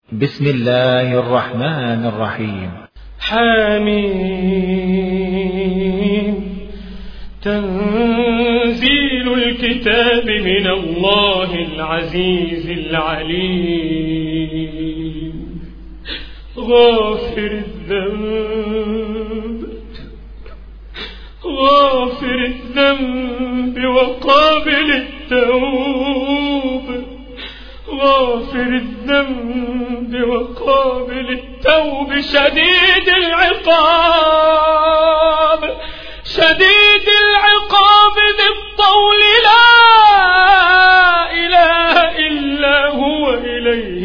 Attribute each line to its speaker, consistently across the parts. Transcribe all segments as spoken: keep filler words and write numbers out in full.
Speaker 1: بسم الله الرحمن الرحيم.
Speaker 2: حميم. تنزيل الكتاب من الله العزيز العليم. غافر الذنب غافر الذنب وقابل التوب غافر الذنب وقابل التوب شديد العقاب شديد العقاب بالطول لا إله إلا هو إليه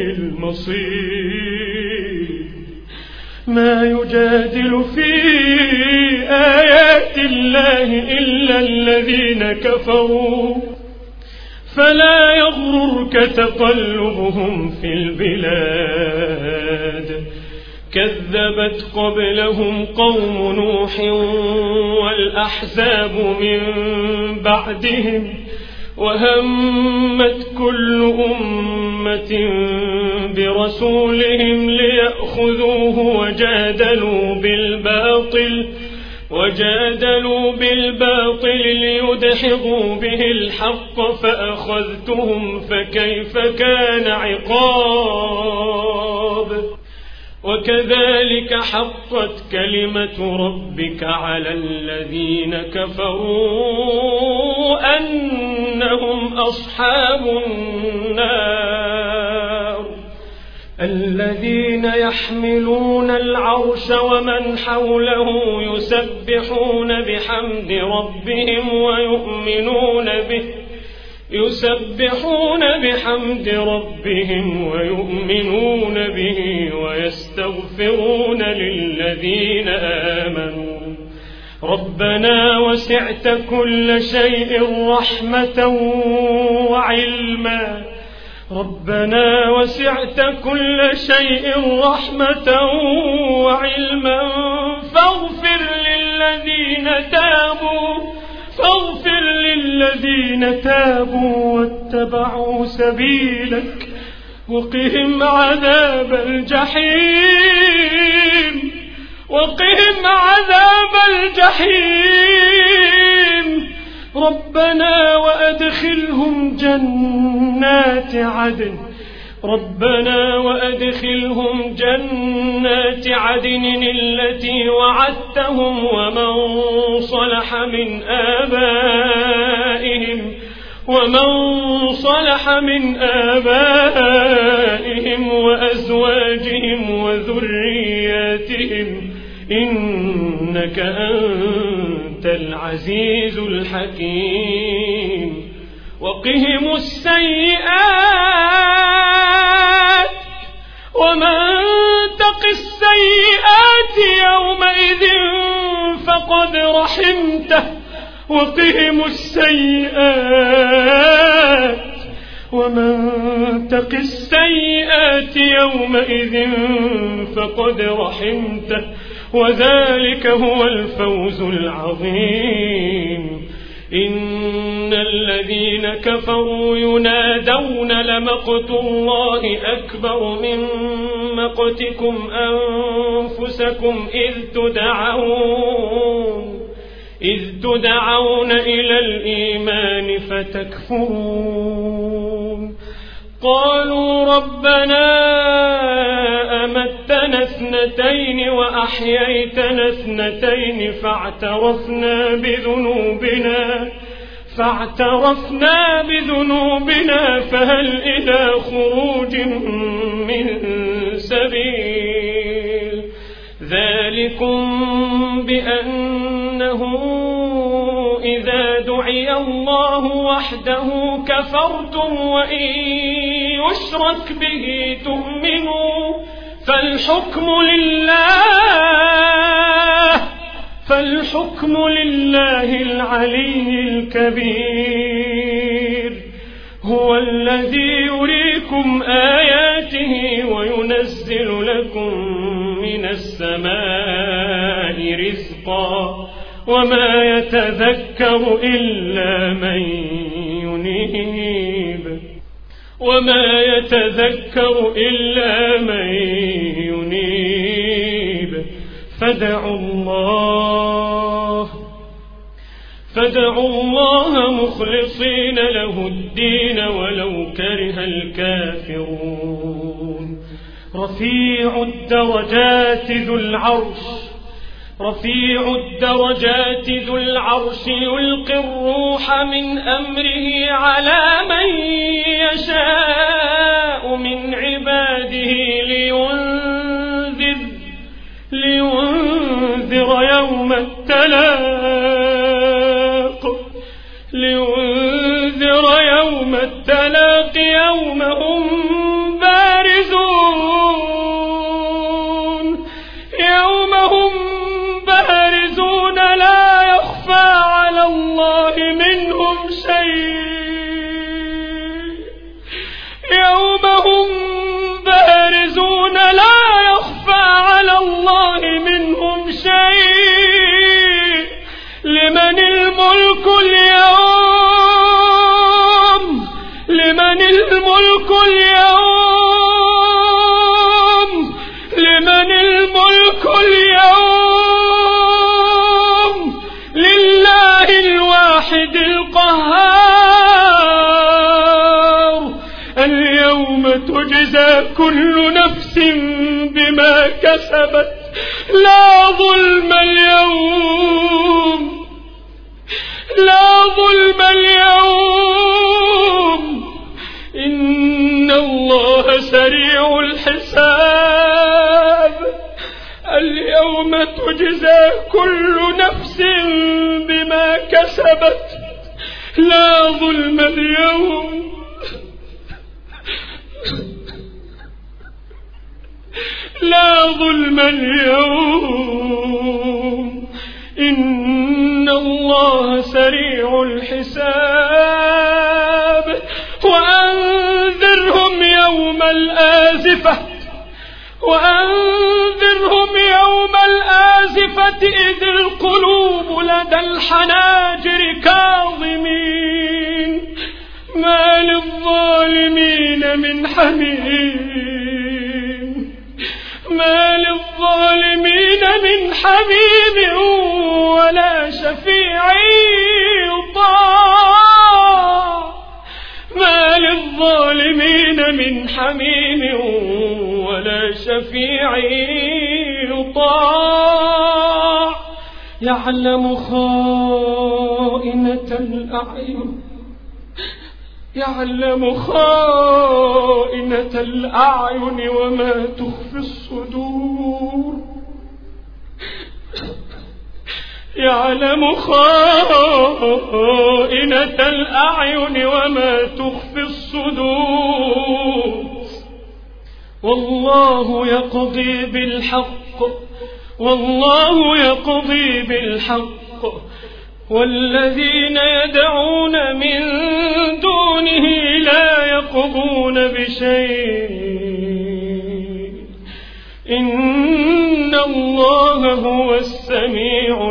Speaker 2: المصير. ما يجادل في آيات الله إلا الذين كفروا فلا يغررك تقلبهم في البلاد. كذبت قبلهم قوم نوح والأحزاب من بعدهم وهمت كل أمة برسولهم ليأخذوه وجادلوا بالباطل وجادلوا بالباطل ليدحضوا به الحق فأخذتهم فكيف كان عقاب. وكذلك حقت كلمة ربك على الذين كفروا أنهم أصحاب النار. الذين يحملون العرش ومن حوله يسبحون بحمد ربهم ويؤمنون به يسبحون بحمد ربهم ويؤمنون به ويستغفرون للذين آمنوا ربنا وسعت كل شيء رحمة وعلما ربنا وسعت كل شيء رحمة وعلما فاغفر للذين تابوا فاغفر للذين تابوا واتبعوا سبيلك وقهم عذاب الجحيم وقهم عذاب الجحيم. ربنا وأدخلهم جنات عدن ربنا وأدخلهم جنات عدن التي وعدتهم ومن صلح من آبائهم ومن صلح من آبائهم وأزواجهم وذرياتهم إنك أنت العزيز الحكيم. وقهم السيئات ومن تق السيئات يومئذ فقد رحمته وقهم السيئات ومن تق السيئات يومئذ فقد رحمته وذلك هو الفوز العظيم. إن الذين كفروا ينادون لمقت الله أكبر من مقتكم أنفسكم إذ تدعون إذ تدعون إلى الإيمان فتكفرون. قالوا ربنا أمتنا اثنتين وأحييتنا اثنتين فاعترفنا بذنوبنا فاعترفنا بذنوبنا فهل إلى خروج من سبيل. ذلكم بأنه إذا دعي الله وحده كفرتم وإن يشرك به تؤمنوا فالحكم لله فالحكم لله العلي الكبير. هو الذي يريكم آياته وينزل لكم من السماء رزقا وما يتذكر إلا من ينيب وما يتذكر إلا من فدعوا الله فدعوا الله مخلصين له الدين ولو كره الكافرون. رفيع الدرجات ذو العرش رفيع الدرجات ذو العرش يلقي الروح من أمره على من يشاء من عباده لينذر لينذر يوم التلاق لينذر يوم التلاق يوم هم بارزون يوم هم بارزون لا يخفى على الله منهم شيء يوم هم بارزون لا يخفى على الله منهم شيء. لمن الملك اليوم لمن الملك اليوم لمن الملك اليوم لله الواحد القهار. اليوم تجزى كل نفس بما كسبت لا ظلم اليوم لا ظلم اليوم إن الله سريع الحساب. اليوم تجزى كل نفس بما كسبت لا ظلم اليوم لا ظلم اليوم إن الله سريع الحساب. وأنذرهم يوم الآزفة وأنذرهم يوم الآزفة إذ القلوب لدى الحناجر كاظمين ما للظالمين من حميم ما للظالمين من حميم ولا شفيع يطاع ما للظالمين من حميم ولا شفيع يطاع. يعلم خائنة الأعين يعلم خائنة الأعين وما تخفي الصدور يعلم خائنة الأعين وما تخفي الصدور. والله يقضي بالحق والله يقضي بالحق والذين يدعون من دونه لا يقضون بشيء إن الله هو السميع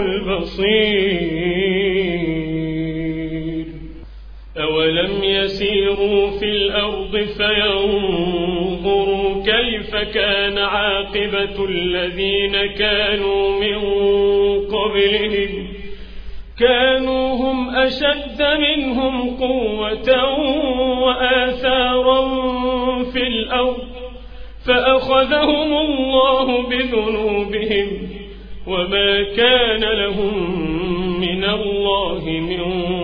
Speaker 2: البصير. أولم يسيروا في الأرض فينظروا كيف كان عاقبة الذين كانوا من قبلهم كانوا هم أشد منهم قوة وآثارا في الأرض فأخذهم الله بذنوبهم وما كان لهم من الله من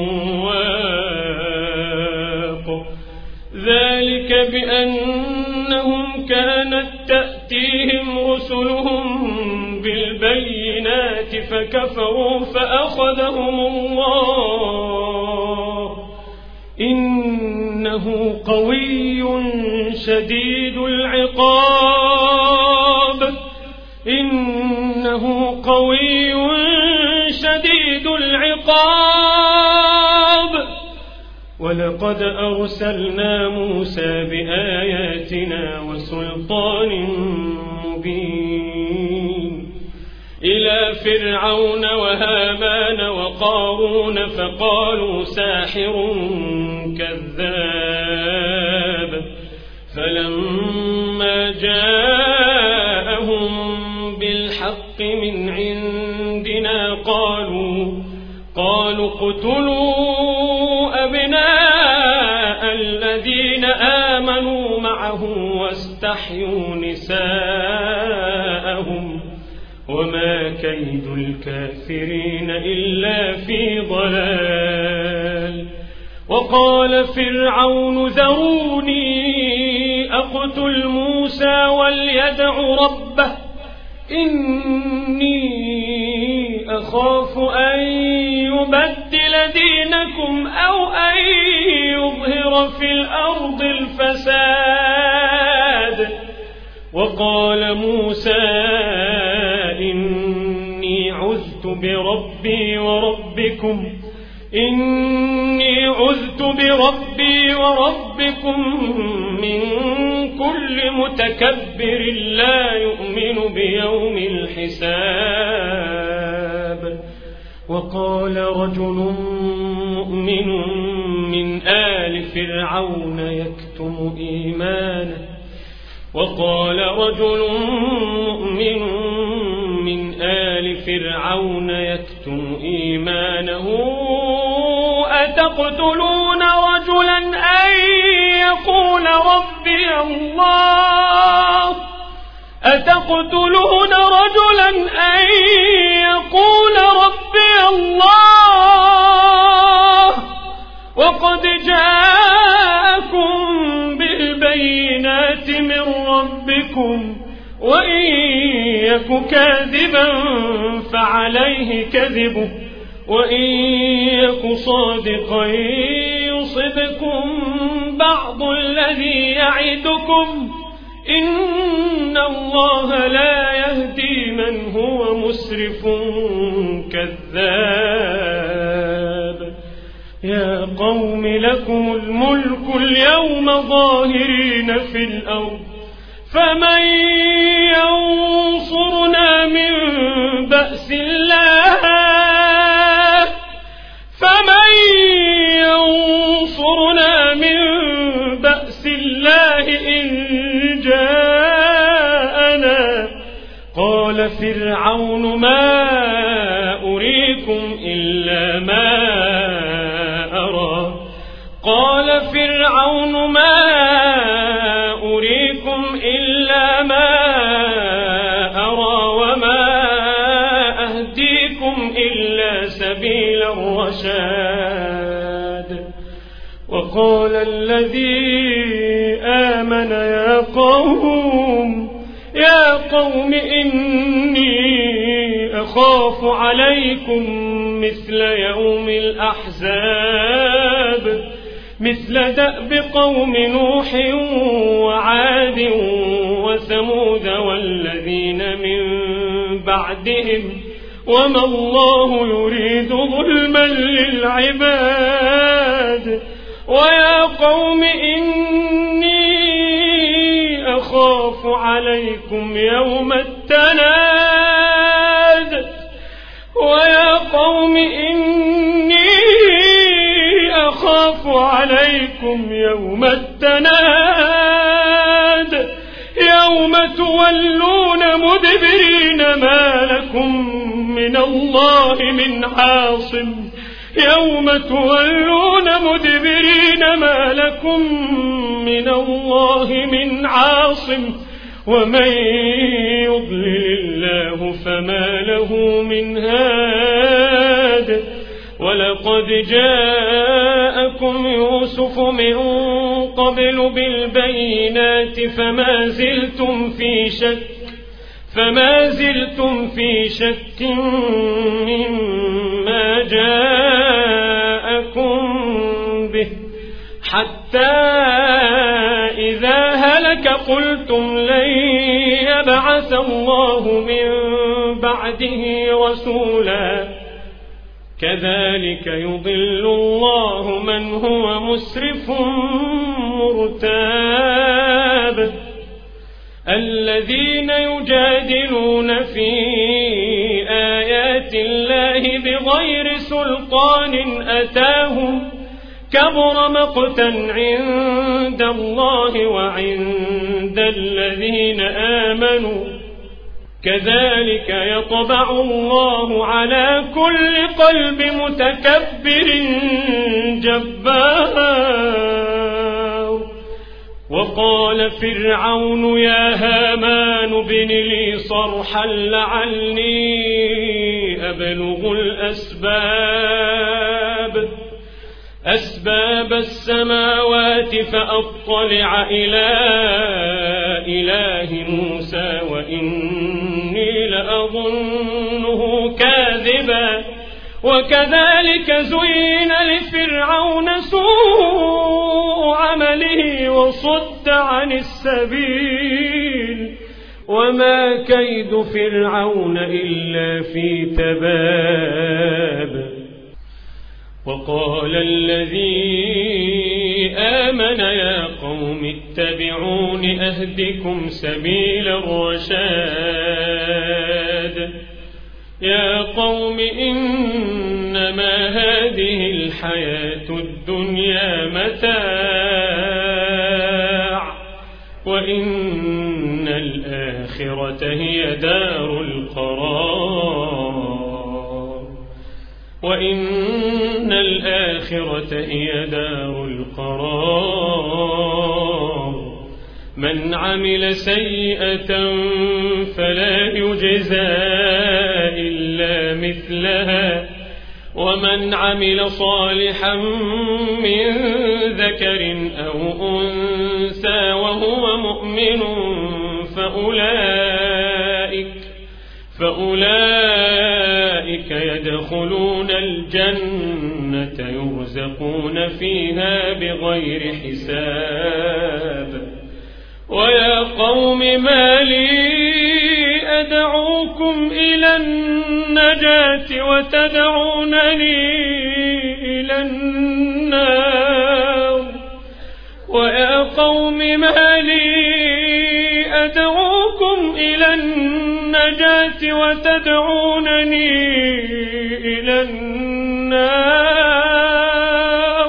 Speaker 2: واق. ذلك بأنهم كانت تأتيهم رسلهم بالبينات فكفروا فأخذهم الله إنه قوي شديد العقاب إنه قوي شديد العقاب. ولقد أرسلنا موسى بآياتنا وسلطان مبين إلى فرعون وهامان وقارون فقالوا ساحر كذاب. فلما جاءهم بالحق من عند واقتلوا أبناء الذين آمنوا معه واستحيوا نساءهم وما كيد الكافرين إلا في ضلال. وقال فرعون ذروني أقتل موسى وليدع ربه إني أخاف أن يبدل دينكم أو أن يظهر في الأرض الفساد. وقال موسى إني عذت بربي وربكم إني عذت بربي وربكم من كل متكبر لا يؤمن بيوم الحساب. وقال رجل مؤمن من آل فرعون يكتم إيمانه وقال رجل مؤمن من آل فرعون يكتم إيمانه أتقتلون رجلا أن يقول ربي الله أتقتلون رجلا أن يقول ربي الله وقد جاءكم بالبينات من ربكم وإن يك كاذبا فعليه كذبه وإن يك صادقا يصبكم بعض الذي يعدكم إن الله لا يهدي من هو مسرف كذاب. يا قوم لكم الملك اليوم ظاهرين في الأرض فمن ينصرنا من بأس الله فمن ينصرنا من بأس الله إن جاءنا. قال فرعون ما أريكم إلا ما أرى قال فرعون ما أريكم إلا ما أرى وما أهديكم إلا سبيل الرشاد. وقال الذي آمن يا قوم يا قوم إني أخاف عليكم مثل يوم الأحزاب مثل دأب قوم نوح وعاد وثمود والذين من بعدهم وما الله يريد ظلما للعباد. ويا قوم إني أخاف عليكم يوم التناد ويا قوم إني أخاف عليكم يوم التناد يوم تولون مدبرين ما لكم من الله من عاصم يوم تولون مدبرين ما لكم من الله من عاصم ومن يضلل الله فما له من هاد. ولقد جاءكم يوسف من قبل بالبينات فما زلتم في شك فما زلتم في شك مما جاءكم به حتى إذا هلك قلتم لن يبعث الله من بعده رسولا كذلك يضل الله من هو مسرف مرتاب. الذين يجادلون في آيات الله بغير سلطان أتاهم كبر مقتا عند الله وعند الذين آمنوا كذلك يطبع الله على كل قلب متكبر جبار. وقال فرعون يا هامان ابن لي صرحا لعلي أبلغ الأسباب أسباب السماوات فأطلع إلى إله موسى وإني لأظنه كاذبا. وكذلك زين لفرعون سوء عمله وصد عن السبيل وما كيد فرعون إلا في تباب. وقال الذي آمن يا قوم اتبعون أهدكم سبيل الرشاد. يا قوم إنما هذه الحياة الدنيا متاع وإن الآخرة هي دار القرار وإن الآخرة هي دار القرار. من عمل سيئة فلا يجزى إلا مثلها ومن عمل صالحا من ذكر أو أنثى وهو مؤمن فأولئك فأولئك يدخلون الجنة يرزقون فيها بغير حساب. ويا قوم ما لي أدعوكم إلى النجاة وتدعونني إلى النار. ويا قوم ما لي أدعوكم إلى النجاة وتدعونني إلى النار.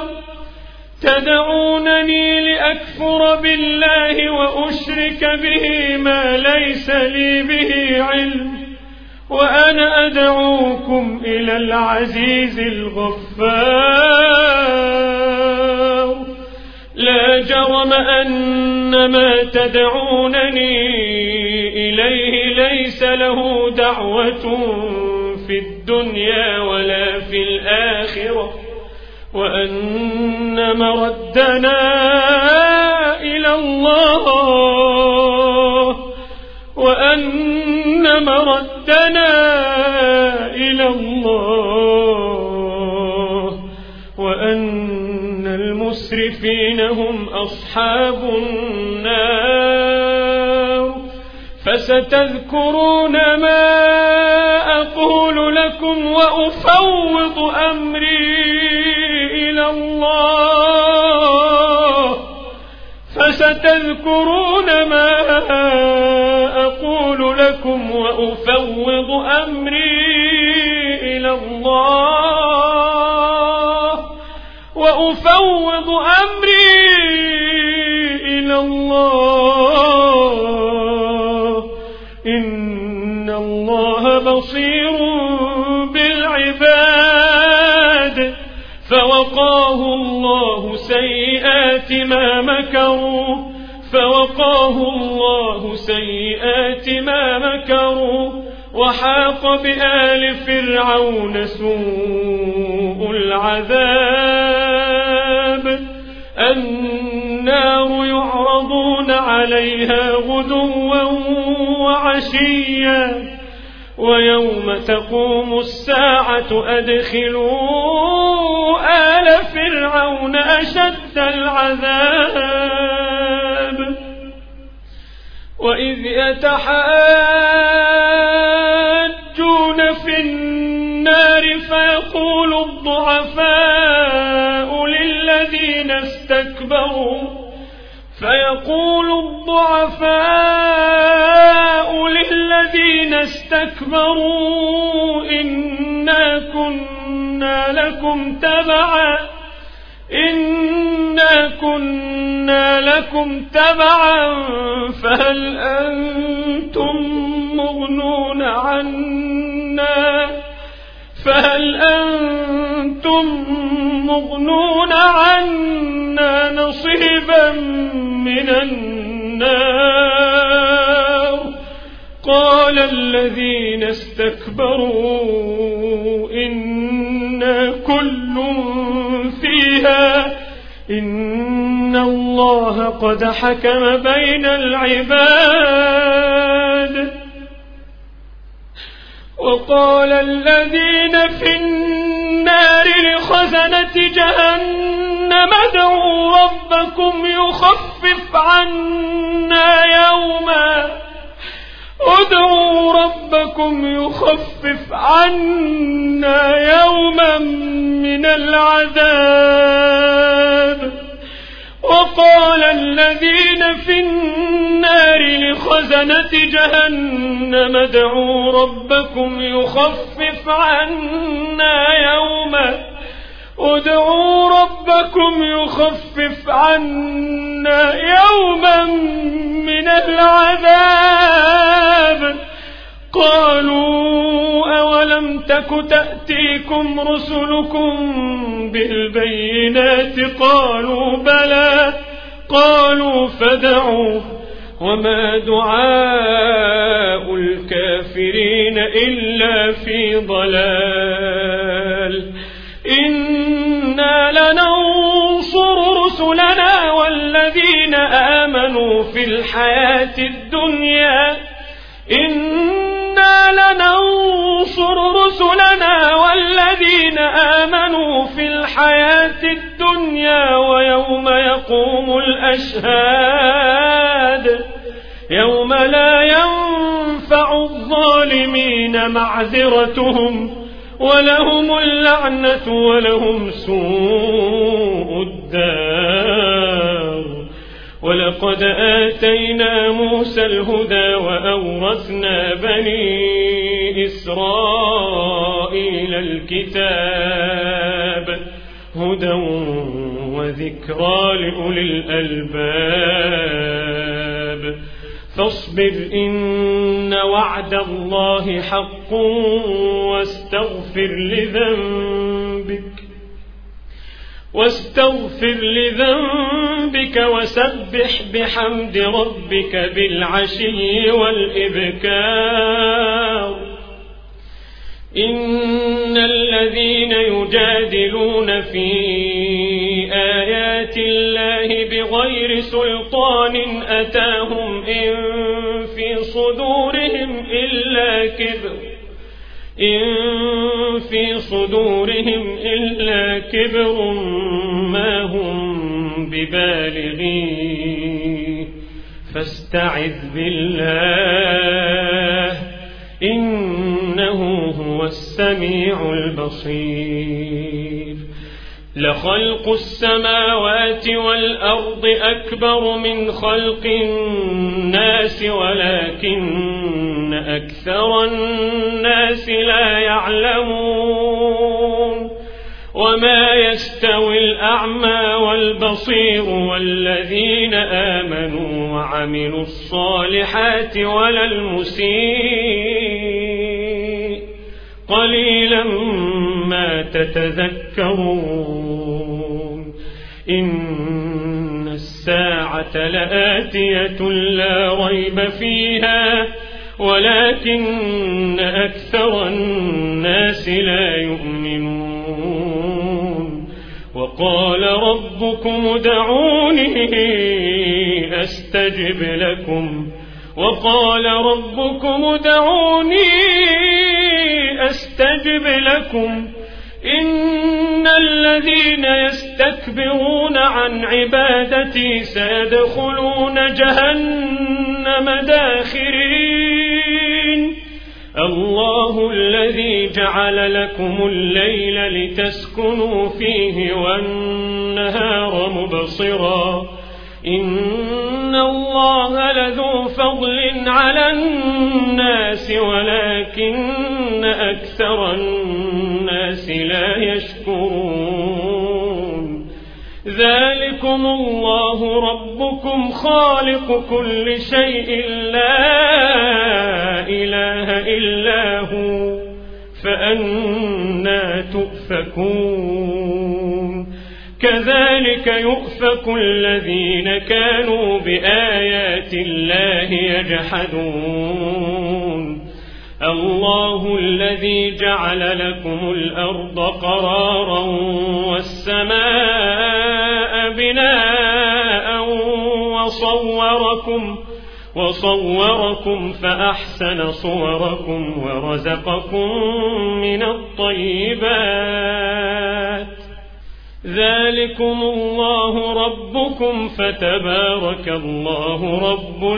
Speaker 2: تدعونني لأكفر بالله وأشرك به ما ليس لي به علم وأنا أدعوكم إلى العزيز الغفار. لا جرم أن ما تدعونني إليه ليس له دعوة في الدنيا ولا في الآخرة وأن مردنا إلى الله وأن مردنا إلى الله وأن المسرفين هم أصحاب النار. فستذكرون ما أقول لكم وأفوض أمري إلى الله. فستذكرون ما أقول لكم وأفوض أمري إلى الله وأفوض أمري إلى الله إن الله بصير بالعباد. فوقاه الله سيئات ما مكروا فوقاه الله سيئات ما مكروا وحاق بآل فرعون سوء العذاب. النار يعرضون عليها غدوا وعشيا ويوم تقوم الساعة أدخلوا آل فرعون أشد العذاب. وإذ يتحاجون في النار فيقول الضعفاء للذين استكبروا فيقول الضعفاء للذين استكبروا إنا كنا لكم تبعا إنا كنا لكم تبعا فهل أنتم مغنون عنا فهل أنتم مغنون عنا نصيبا من النار قال الذين استكبروا إنا كل فيها إن الله قد حكم بين العباد وقال الذين في النار لخزنة جهنم ادعوا ربكم يخفف عنا يوما ادعوا ربكم يخفف عنا يوما من العذاب وقال الذين في النار لخزنة جهنم ادعوا ربكم يخفف عنا يوما ادعوا ربكم يخفف عنا يوما من العذاب قالوا أولم تك تأتيكم رسلكم بالبينات قالوا بلى قالوا فادعوا وما دعاء الكافرين إلا في ضلال إنا لننصر رسلنا والذين آمنوا في الحياة الدنيا إنا لننصر رسلنا والذين آمنوا في الحياة الدنيا ويوم يقوم الأشهاد يوم لا ينفع الظالمين معذرتهم ولهم اللعنة ولهم سوء الدار ولقد آتينا موسى الهدى وأورثنا بني إسرائيل الكتاب هدى وذكرى لأولي الألباب فاصبر إن وعد الله حق واستغفر لذنبك واستغفر لذنبك وسبح بحمد ربك بالعشي والإبكار إن الذين يجادلون في آيات الله بغير سلطان أتاهم إن في صدورهم إلا كبر إن في صدورهم إلا كبر ما هم ببالغيه فاستعذ بالله إنه هو السميع البصير لخلق السماوات والأرض أكبر من خلق الناس ولكن أكثر الناس لا يعلمون وما يستوي الأعمى والبصير والذين آمنوا وعملوا الصالحات ولا المسيء قليلا ما تتذكرون إن الساعة لآتية لا ريب فيها ولكن أكثر الناس لا يؤمنون وقال ربكم ادعوني أستجب لكم وقال ربكم ادعوني أستجب لكم إن الذين يستكبرون عن عبادتي سيدخلون جهنم داخرين الله الذي جعل لكم الليل لتسكنوا فيه والنهار مبصرا إن الله لذو فضل على الناس ولكن أكثر الناس لا يشكرون ذلكم الله ربكم خالق كل شيء لا إله إلا فأنى تؤفكون كذلك يؤفك الذين كانوا بآيات الله يجحدون الله الذي جعل لكم الأرض قرارا والسماء بناء وصوركم وصوركم فأحسن صوركم ورزقكم من الطيبات ذلكم الله ربكم فتبارك الله رب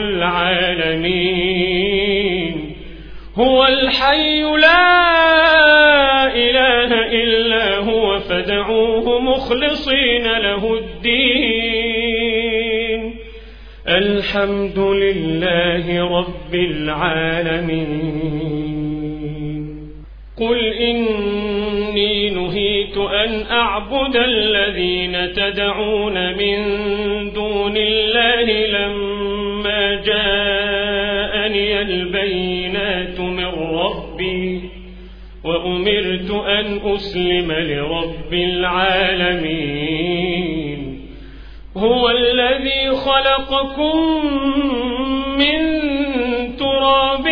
Speaker 2: العالمين هو الحي لا إله إلا هو فادعوه مخلصين له الدين الحمد لله رب العالمين قل إني نهيت أن أعبد الذين تدعون من دون الله لما جاءني البينات من ربي وأمرت أن أسلم لرب العالمين هو الذي خلقكم من تراب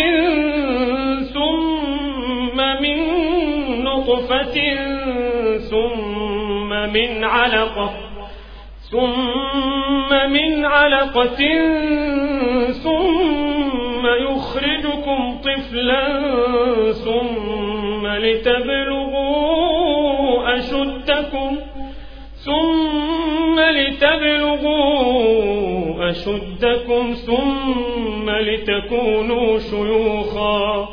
Speaker 2: ثم من نطفة ثم من علقة ثم من علقة ثم يخرجكم طفلا ثم لتبلغوا أشدكم ثم لتبلغوا أشدكم ثم لتكونوا شيوخا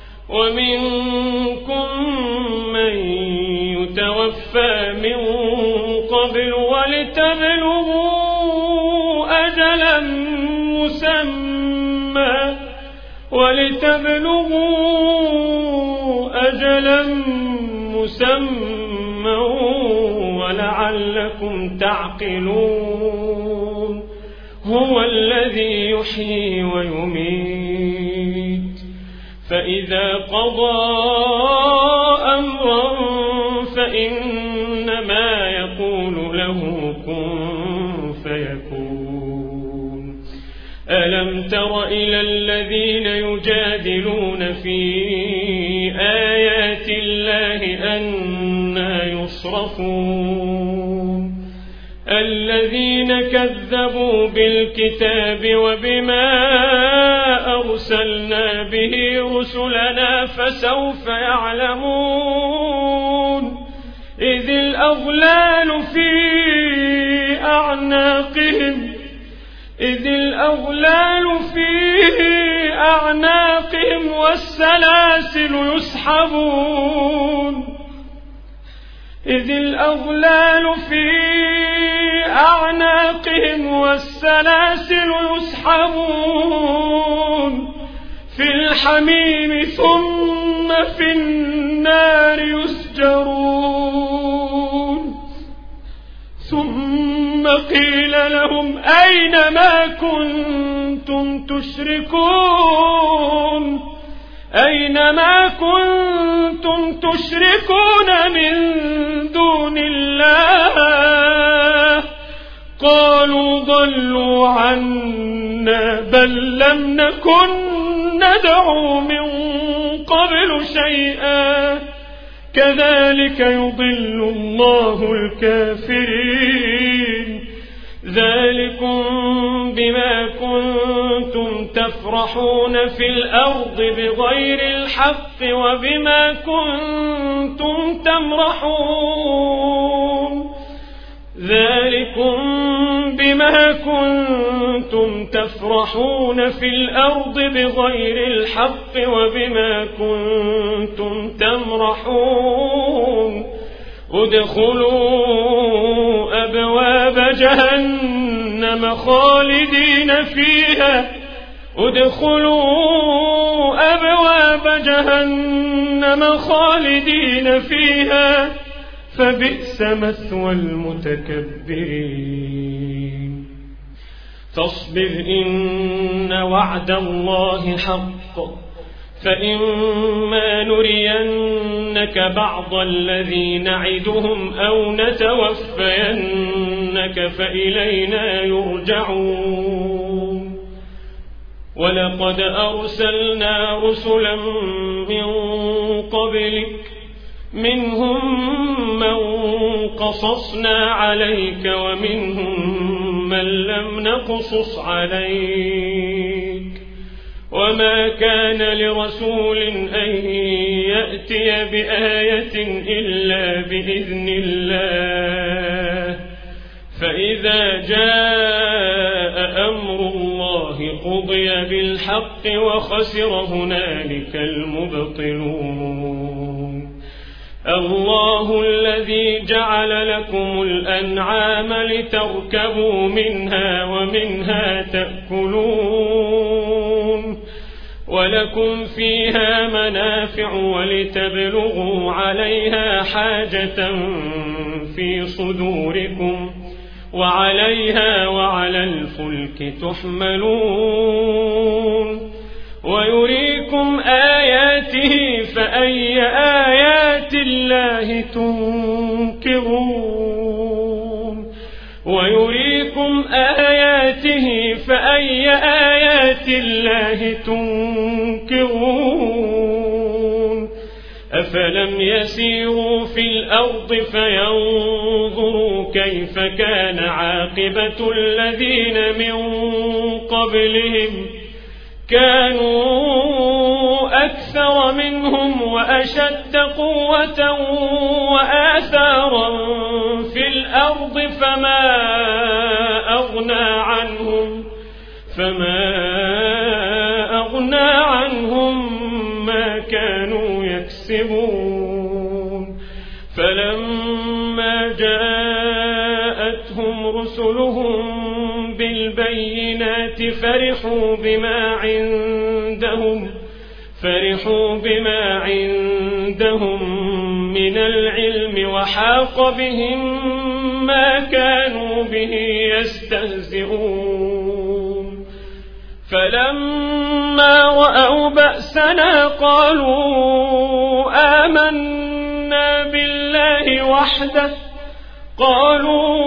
Speaker 2: ومنكم من يتوفى من قبل ولتبلغوا أجلا مسمى ولتبلغوا أجلا مسمى ولعلكم تعقلون هو الذي يحيي ويميت فإذا قضى أمرا فإنما يقول له كن فيكون ألم تر إلى الذين يجادلون في آيات الله أنى يصرفون الذين كذبوا بالكتاب وبما أرسلنا به رسلنا فسوف يعلمون إذ الأغلال في أعناقهم إذ الأغلال في أعناقهم والسلاسل يسحبون إذ الأغلال في أعناقهم والسلاسل يسحبون في الحميم ثم في النار يسجرون ثم قيل لهم أين ما كنتم تشركون أين ما كنتم تشركون من دون الله قالوا ضلوا عنا بل لم نكن ندعو من قبل شيئا كذلك يضل الله الكافرين ذلكم بما كنتم تفرحون في الأرض بغير الحق وبما كنتم تمرحون ذلكم بما كنتم تفرحون في الأرض بغير الحق وبما كنتم تمرحون ادخلوا أبواب جهنم خالدين فيها ادخلوا أبواب جهنم خالدين فيها فبئس مثوى المتكبرين فاصبر إن وعد الله حق فإما نرينك بعض الذي نعدهم أو نتوفينك فإلينا يرجعون. ولقد أرسلنا رسلا من قبلك منهم من قصصنا عليك ومنهم من لم نقصص عليك. وما كان لرسول أن يأتي بآية إلا بإذن الله. فإذا جاء أمر الله قضي بالحق وخسر هنالك المبطلون. الله الذي جعل لكم الأنعام لتركبوا منها ومنها تأكلون ولكم فيها منافع ولتبلغوا عليها حاجة في صدوركم وعليها وعلى الفلك تحملون. ويريكم آياته فأي آيات الله تنكرون. ويريكم آياته فأي آيات الله تنكرون. أفلم يسيروا في الأرض فينظروا كيف كان عاقبة الذين من قبلهم كانوا أكثر منهم وأشد قوة وآثارا في الأرض فما أغنى عنهم فما أغنى عنهم ما كانوا يكسبون. فلما جاءتهم رسلهم بالبينات فرحوا بما عندهم فرحوا بما عندهم من العلم وحاق بهم ما كانوا به يستهزئون. فلما رأوا بأسنا قالوا آمنا بالله وحده قالوا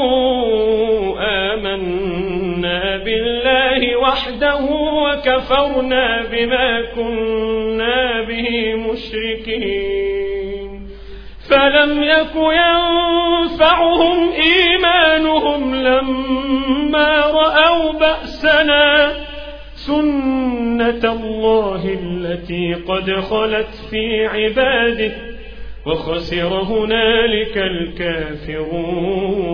Speaker 2: آمنا بالله وحده وكفرنا بما كنا به مشركين. فلم يك ينفعهم إيمانهم لما رأوا بأسنا سنة الله التي قد خلت في عباده وخسر هنالك الكافرون.